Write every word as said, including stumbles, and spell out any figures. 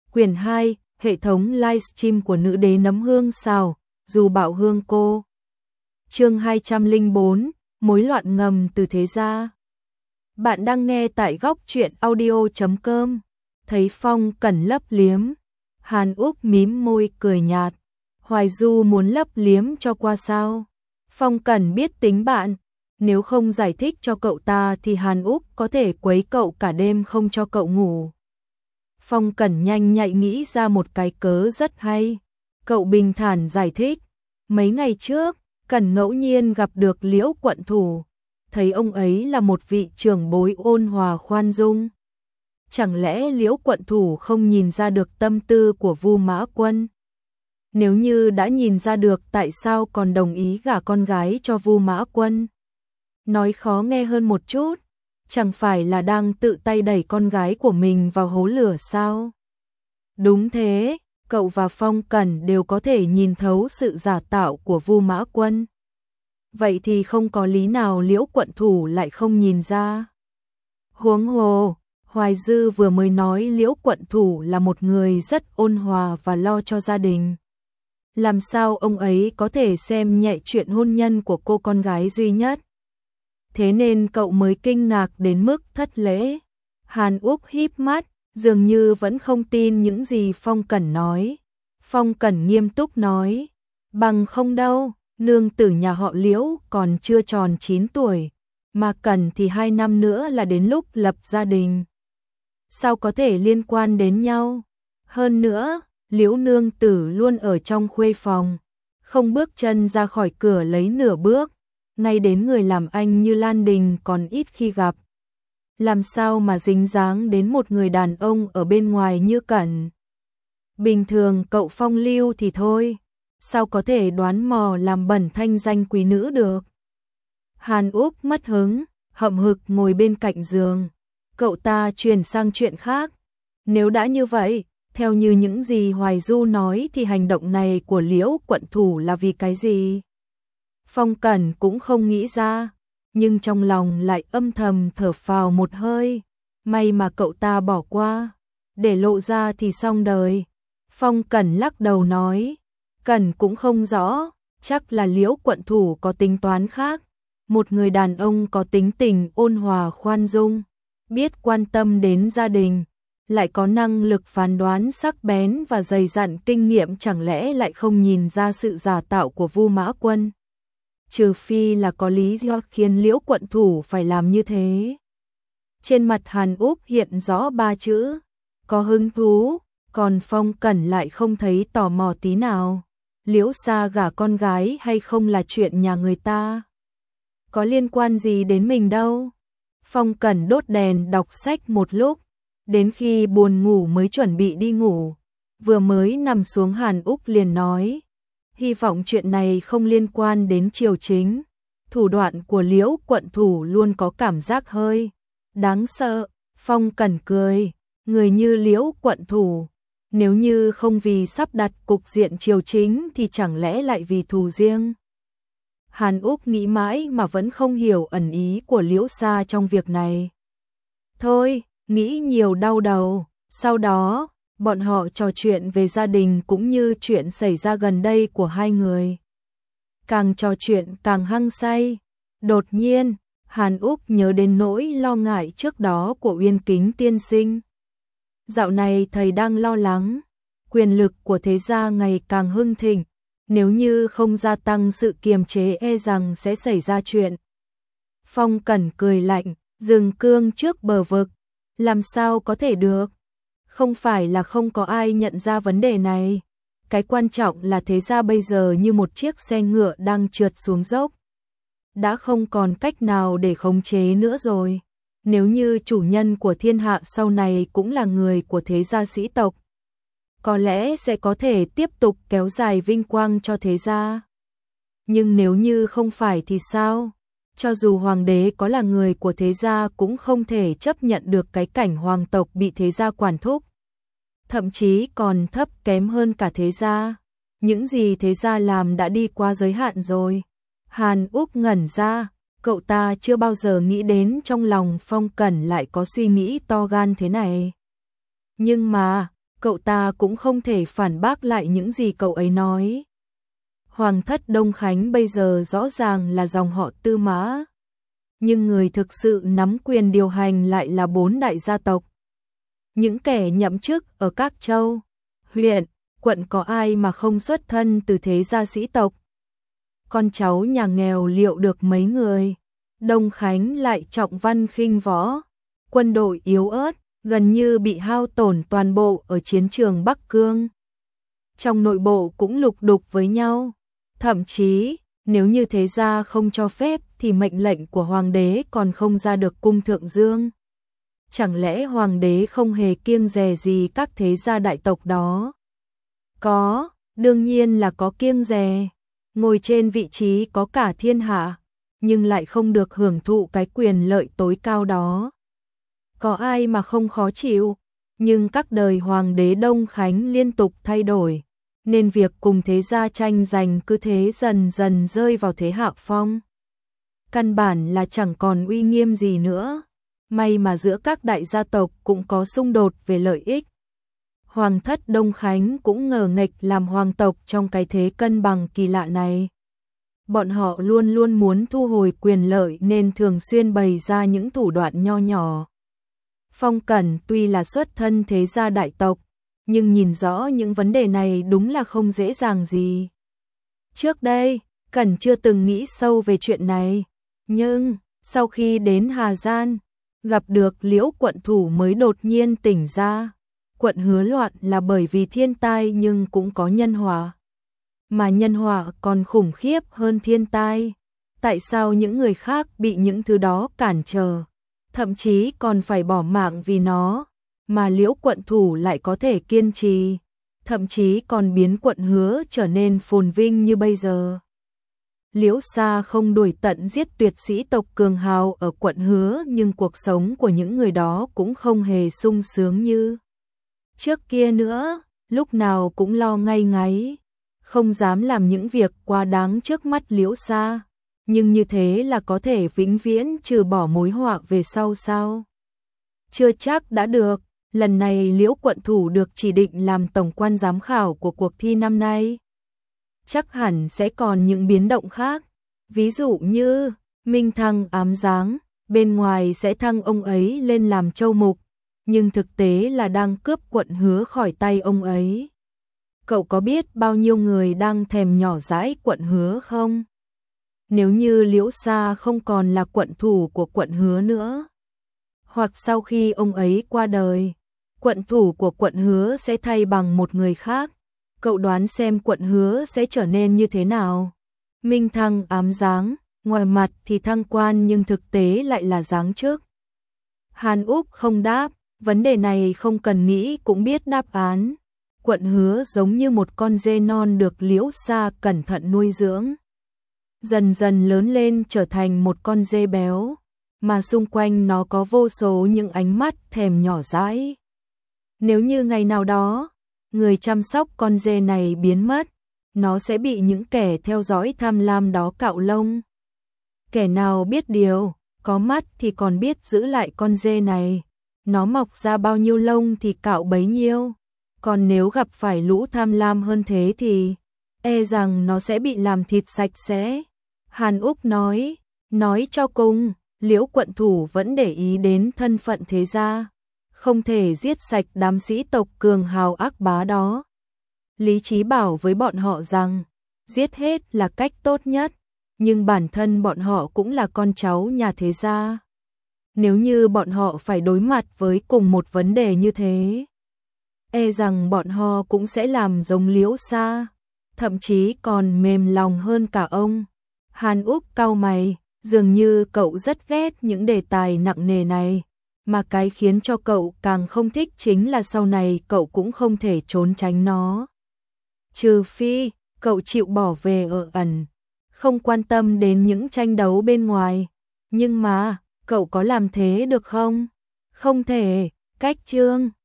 Quyển hai, hệ thống livestream của nữ đế nấm hương xào, dù bạo hương cô. Chương hai trăm lẻ bốn, mối loạn ngầm từ thế gia. Bạn đang nghe tại góc truyện audio chấm com. Thấy Phong Cẩn lấp liếm, Hàn Úc mím môi cười nhạt. Hoài Du muốn lấp liếm cho qua sao? Phong Cẩn biết tính bạn, nếu không giải thích cho cậu ta thì Hàn Úc có thể quấy cậu cả đêm không cho cậu ngủ. Phong Cẩn nhanh nhạy nghĩ ra một cái cớ rất hay. Cậu bình thản giải thích, mấy ngày trước, Cẩn ngẫu nhiên gặp được Liễu quận thủ, thấy ông ấy là một vị trưởng bối ôn hòa khoan dung. Chẳng lẽ Liễu quận thủ không nhìn ra được tâm tư của Vu Mã Quân? Nếu như đã nhìn ra được, tại sao còn đồng ý gả con gái cho Vu Mã Quân? Nói khó nghe hơn một chút, chẳng phải là đang tự tay đẩy con gái của mình vào hố lửa sao? Đúng thế, cậu và Phong Cẩn đều có thể nhìn thấu sự giả tạo của Vu Mã Quân. Vậy thì không có lý nào Liễu quận thủ lại không nhìn ra. Huống hồ, Hoài Dư vừa mới nói Liễu quận thủ là một người rất ôn hòa và lo cho gia đình. Làm sao ông ấy có thể xem nhẹ chuyện hôn nhân của cô con gái duy nhất? Thế nên cậu mới kinh ngạc đến mức thất lễ. Hàn Úc híp mắt, dường như vẫn không tin những gì Phong Cẩn nói. Phong Cẩn nghiêm túc nói, bằng không đâu, nương tử nhà họ Liễu còn chưa tròn chín tuổi, mà Cẩn thì hai năm nữa là đến lúc lập gia đình. Sao có thể liên quan đến nhau? Hơn nữa, Liễu nương tử luôn ở trong khuê phòng, không bước chân ra khỏi cửa lấy nửa bước, ngay đến người làm anh như Lan Đình còn ít khi gặp. Làm sao mà dính dáng đến một người đàn ông ở bên ngoài như Cẩn? Bình thường cậu phong lưu thì thôi, sao có thể đoán mò làm bẩn thanh danh quý nữ được? Hàn Úc mất hứng, hậm hực ngồi bên cạnh giường. Cậu ta chuyển sang chuyện khác. Nếu đã như vậy, theo như những gì Hoài Du nói thì hành động này của Liễu quận thủ là vì cái gì? Phong Cẩn cũng không nghĩ ra, nhưng trong lòng lại âm thầm thở phào một hơi. May mà cậu ta bỏ qua, để lộ ra thì xong đời. Phong Cẩn lắc đầu nói, Cẩn cũng không rõ, chắc là Liễu quận thủ có tính toán khác. Một người đàn ông có tính tình ôn hòa khoan dung, biết quan tâm đến gia đình, lại có năng lực phán đoán sắc bén và dày dặn kinh nghiệm, chẳng lẽ lại không nhìn ra sự giả tạo của Vu Mã Quân? Trừ phi là có lý do khiến Liễu quận thủ phải làm như thế. Trên mặt Hàn Úc hiện rõ ba chữ, có hứng thú, còn Phong Cẩn lại không thấy tò mò tí nào. Liễu Sa gả con gái hay không là chuyện nhà người ta, có liên quan gì đến mình đâu. Phong Cẩn đốt đèn đọc sách một lúc, đến khi buồn ngủ mới chuẩn bị đi ngủ. Vừa mới nằm xuống Hàn Úc liền nói, hy vọng chuyện này không liên quan đến triều chính. Thủ đoạn của Liễu quận thủ luôn có cảm giác hơi đáng sợ. Phong Cẩn cười, người như Liễu quận thủ, nếu như không vì sắp đặt cục diện triều chính thì chẳng lẽ lại vì thù riêng? Hàn Úc nghĩ mãi mà vẫn không hiểu ẩn ý của Liễu Sa trong việc này. Thôi, nghĩ nhiều đau đầu. Sau đó, bọn họ trò chuyện về gia đình cũng như chuyện xảy ra gần đây của hai người. Càng trò chuyện càng hăng say. Đột nhiên, Hàn Úc nhớ đến nỗi lo ngại trước đó của Uyên Kính tiên sinh. Dạo này thầy đang lo lắng, quyền lực của thế gia ngày càng hưng thịnh, nếu như không gia tăng sự kiềm chế e rằng sẽ xảy ra chuyện. Phong Cẩn cười lạnh, dừng cương trước bờ vực, làm sao có thể được? Không phải là không có ai nhận ra vấn đề này. Cái quan trọng là thế gia bây giờ như một chiếc xe ngựa đang trượt xuống dốc, đã không còn cách nào để khống chế nữa rồi. Nếu như chủ nhân của thiên hạ sau này cũng là người của thế gia sĩ tộc, có lẽ sẽ có thể tiếp tục kéo dài vinh quang cho thế gia. Nhưng nếu như không phải thì sao? Cho dù hoàng đế có là người của thế gia cũng không thể chấp nhận được cái cảnh hoàng tộc bị thế gia quản thúc, thậm chí còn thấp kém hơn cả thế gia. Những gì thế gia làm đã đi qua giới hạn rồi. Hàn Úc ngẩn ra, cậu ta chưa bao giờ nghĩ đến trong lòng Phong Cẩn lại có suy nghĩ to gan thế này. Nhưng mà, cậu ta cũng không thể phản bác lại những gì cậu ấy nói. Hoàng thất Đông Khánh bây giờ rõ ràng là dòng họ Tư Mã, nhưng người thực sự nắm quyền điều hành lại là bốn đại gia tộc. Những kẻ nhậm chức ở các châu, huyện, quận có ai mà không xuất thân từ thế gia sĩ tộc. Con cháu nhà nghèo liệu được mấy người. Đông Khánh lại trọng văn khinh võ, quân đội yếu ớt, gần như bị hao tổn toàn bộ ở chiến trường Bắc Cương. Trong nội bộ cũng lục đục với nhau, thậm chí nếu như thế gia không cho phép thì mệnh lệnh của hoàng đế còn không ra được cung thượng dương. Chẳng lẽ hoàng đế không hề kiêng dè gì các thế gia đại tộc đó? Có, đương nhiên là có kiêng dè. Ngồi trên vị trí có cả thiên hạ, nhưng lại không được hưởng thụ cái quyền lợi tối cao đó. Có ai mà không khó chịu, nhưng các đời hoàng đế Đông Khánh liên tục thay đổi, nên việc cùng thế gia tranh giành cứ thế dần dần rơi vào thế hạ phong. Căn bản là chẳng còn uy nghiêm gì nữa, may mà giữa các đại gia tộc cũng có xung đột về lợi ích. Hoàng thất Đông Khánh cũng ngờ nghệch làm hoàng tộc trong cái thế cân bằng kỳ lạ này. Bọn họ luôn luôn muốn thu hồi quyền lợi nên thường xuyên bày ra những thủ đoạn nho nhỏ. Phong Cẩn tuy là xuất thân thế gia đại tộc, nhưng nhìn rõ những vấn đề này đúng là không dễ dàng gì. Trước đây, Cẩn chưa từng nghĩ sâu về chuyện này, nhưng sau khi đến Hà Gian, gặp được Liễu quận thủ mới đột nhiên tỉnh ra. Quận Hứa loạn là bởi vì thiên tai nhưng cũng có nhân họa. Mà nhân họa còn khủng khiếp hơn thiên tai. Tại sao những người khác bị những thứ đó cản trở, thậm chí còn phải bỏ mạng vì nó, mà Liễu quận thủ lại có thể kiên trì, thậm chí còn biến quận Hứa trở nên phồn vinh như bây giờ. Liễu Sa không đuổi tận giết tuyệt sĩ tộc cường hào ở quận Hứa, nhưng cuộc sống của những người đó cũng không hề sung sướng như trước kia nữa, lúc nào cũng lo ngay ngáy, không dám làm những việc quá đáng trước mắt Liễu Sa, nhưng như thế là có thể vĩnh viễn trừ bỏ mối họa về sau sao? Chưa chắc đã được, lần này Liễu quận thủ được chỉ định làm tổng quan giám khảo của cuộc thi năm nay. Chắc hẳn sẽ còn những biến động khác, ví dụ như Minh Thăng ám giáng, bên ngoài sẽ thăng ông ấy lên làm châu mục, nhưng thực tế là đang cướp quận Hứa khỏi tay ông ấy. Cậu có biết bao nhiêu người đang thèm nhỏ dãi quận Hứa không? Nếu như Liễu Sa không còn là quận thủ của quận Hứa nữa, hoặc sau khi ông ấy qua đời, quận thủ của quận Hứa sẽ thay bằng một người khác, cậu đoán xem quận Hứa sẽ trở nên như thế nào? Minh Thăng ám giáng, ngoài mặt thì thăng quan nhưng thực tế lại là giáng chức. Hàn Úc không đáp, vấn đề này không cần nghĩ cũng biết đáp án. Quận Hứa giống như một con dê non được Liễu Sa cẩn thận nuôi dưỡng, dần dần lớn lên trở thành một con dê béo, mà xung quanh nó có vô số những ánh mắt thèm nhỏ dãi. Nếu như ngày nào đó, người chăm sóc con dê này biến mất, nó sẽ bị những kẻ theo dõi tham lam đó cạo lông. Kẻ nào biết điều, có mắt thì còn biết giữ lại con dê này, nó mọc ra bao nhiêu lông thì cạo bấy nhiêu. Còn nếu gặp phải lũ tham lam hơn thế thì e rằng nó sẽ bị làm thịt sạch sẽ. Hàn Úc nói, nói cho cùng, Liễu quận thủ vẫn để ý đến thân phận thế gia, không thể giết sạch đám sĩ tộc cường hào ác bá đó. Lý trí bảo với bọn họ rằng, giết hết là cách tốt nhất, nhưng bản thân bọn họ cũng là con cháu nhà thế gia. Nếu như bọn họ phải đối mặt với cùng một vấn đề như thế, e rằng bọn họ cũng sẽ làm giống Liễu Sa, thậm chí còn mềm lòng hơn cả ông. Hàn Úc cau mày, dường như cậu rất ghét những đề tài nặng nề này, mà cái khiến cho cậu càng không thích chính là sau này cậu cũng không thể trốn tránh nó. Trừ phi, cậu chịu bỏ về ở ẩn, không quan tâm đến những tranh đấu bên ngoài. Nhưng mà, cậu có làm thế được không? Không thể, cách chương